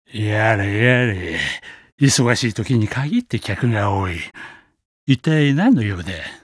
やれやれ。忙しい時に限って客が多い。一体何の用で？